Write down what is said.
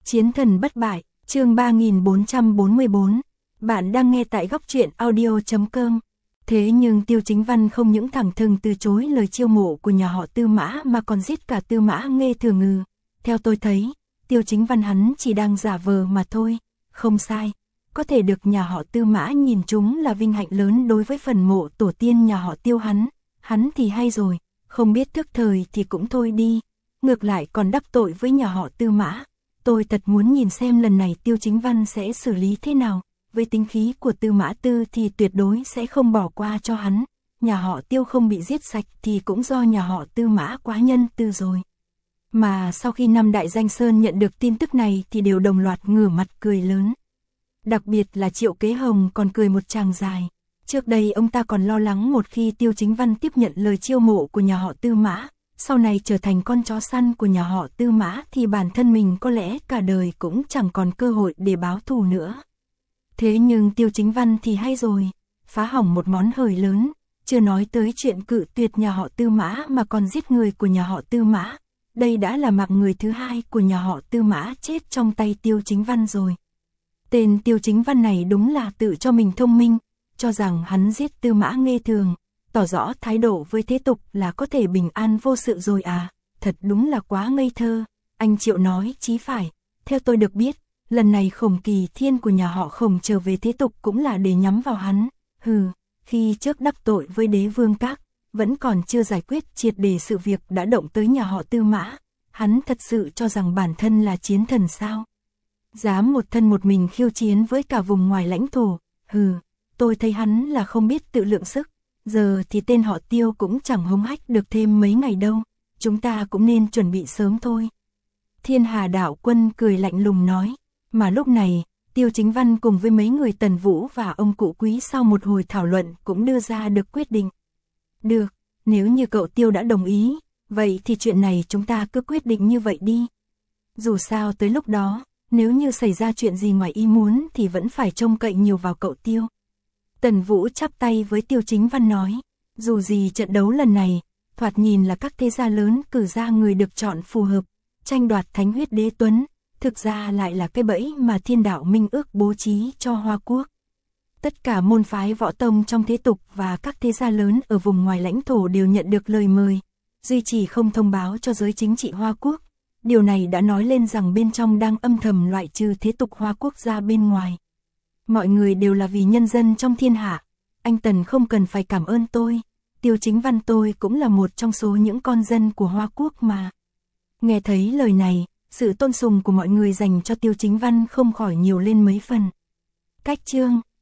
Chiến thần bất bại, chương 3444. Bạn đang nghe tại góc truyện audio.com. Thế nhưng Tiêu Chính Văn không những thẳng thừng từ chối lời chiêu mộ của nhà họ Tư Mã mà còn giết cả Tư Mã Nghê Thừa Ngừ. Theo tôi thấy, Tiêu Chính Văn hắn chỉ đang giả vờ mà thôi. Không sai, có thể được nhà họ Tư Mã nhìn chúng là vinh hạnh lớn đối với phần mộ tổ tiên nhà họ Tiêu hắn thì hay rồi, không biết thức thời thì cũng thôi đi, ngược lại còn đắc tội với nhà họ Tư Mã. Tôi thật muốn nhìn xem lần này Tiêu Chính Văn sẽ xử lý thế nào, với tính khí của Tư Mã Tư thì tuyệt đối sẽ không bỏ qua cho hắn, nhà họ Tiêu không bị giết sạch thì cũng do nhà họ Tư Mã quá nhân từ rồi. Mà sau khi năm đại danh sơn nhận được tin tức này thì đều đồng loạt ngửa mặt cười lớn. Đặc biệt là Triệu Kế Hồng còn cười một tràng dài. Trước đây ông ta còn lo lắng một khi Tiêu Chính Văn tiếp nhận lời chiêu mộ của nhà họ Tư Mã, sau này trở thành con chó săn của nhà họ Tư Mã thì bản thân mình có lẽ cả đời cũng chẳng còn cơ hội để báo thù nữa. Thế nhưng Tiêu Chính Văn thì hay rồi, phá hỏng một món hời lớn, chưa nói tới chuyện cự tuyệt nhà họ Tư Mã mà còn giết người của nhà họ Tư Mã. Đây đã là mạng người thứ hai của nhà họ Tư Mã chết trong tay Tiêu Chính Văn rồi. Tên Tiêu Chính Văn này đúng là tự cho mình thông minh, cho rằng hắn giết Tư Mã Nghê Thường, tỏ rõ thái độ với thế tục là có thể bình an vô sự rồi à, thật đúng là quá ngây thơ. Anh Triệu nói chí phải, theo tôi được biết, lần này Khổng Kỳ Thiên của nhà họ Khổng trở về thế tục cũng là để nhắm vào hắn. Khi trước đắc tội với Đế Vương Các, vẫn còn chưa giải quyết triệt để sự việc đã động tới nhà họ Tư Mã, hắn thật sự cho rằng bản thân là chiến thần sao? Dám một thân một mình khiêu chiến với cả vùng ngoài lãnh thổ, tôi thấy hắn là không biết tự lượng sức, giờ thì tên họ Tiêu cũng chẳng hống hách được thêm mấy ngày đâu, chúng ta cũng nên chuẩn bị sớm thôi. Thiên Hà Đạo Quân cười lạnh lùng nói, mà lúc này, Tiêu Chính Văn cùng với mấy người Tần Vũ và ông cụ Quý sau một hồi thảo luận cũng đưa ra được quyết định. Được, nếu như cậu Tiêu đã đồng ý, vậy thì chuyện này chúng ta cứ quyết định như vậy đi. Dù sao tới lúc đó, nếu như xảy ra chuyện gì ngoài ý muốn thì vẫn phải trông cậy nhiều vào cậu Tiêu. Tần Vũ chắp tay với Tiêu Chính Văn nói, dù gì trận đấu lần này, thoạt nhìn là các thế gia lớn cử ra người được chọn phù hợp, tranh đoạt thánh huyết đế tuấn, thực ra lại là cái bẫy mà Thiên Đạo Minh Ước bố trí cho Hoa Quốc. Tất cả môn phái võ tông trong thế tục và các thế gia lớn ở vùng ngoài lãnh thổ đều nhận được lời mời, duy chỉ không thông báo cho giới chính trị Hoa Quốc. Điều này đã nói lên rằng bên trong đang âm thầm loại trừ thế tục Hoa Quốc ra bên ngoài. Mọi người đều là vì nhân dân trong thiên hạ, anh Tần không cần phải cảm ơn tôi, Tiêu Chính Văn tôi cũng là một trong số những con dân của Hoa Quốc mà. Nghe thấy lời này, sự tôn sùng của mọi người dành cho Tiêu Chính Văn không khỏi nhiều lên mấy phần. Cách chương,